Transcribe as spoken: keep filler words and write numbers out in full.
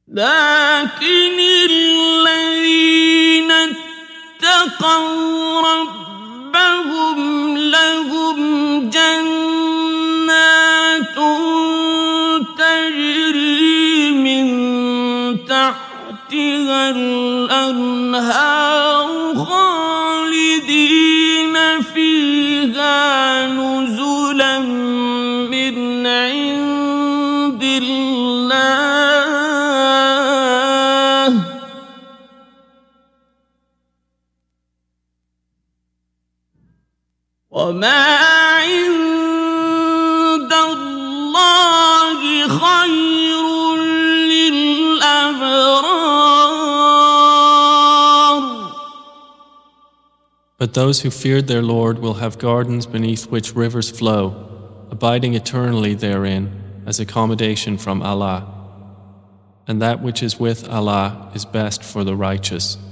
لكن الذين اتقوا ربهم لهم جنات تجري من تحتها الأنهار خالدين فيها نزلا من عند الله وما عند الله خير للأبرار. But those who feared their Lord will have gardens beneath which rivers flow, abiding eternally therein as accommodation from Allah. And that which is with Allah is best for the righteous.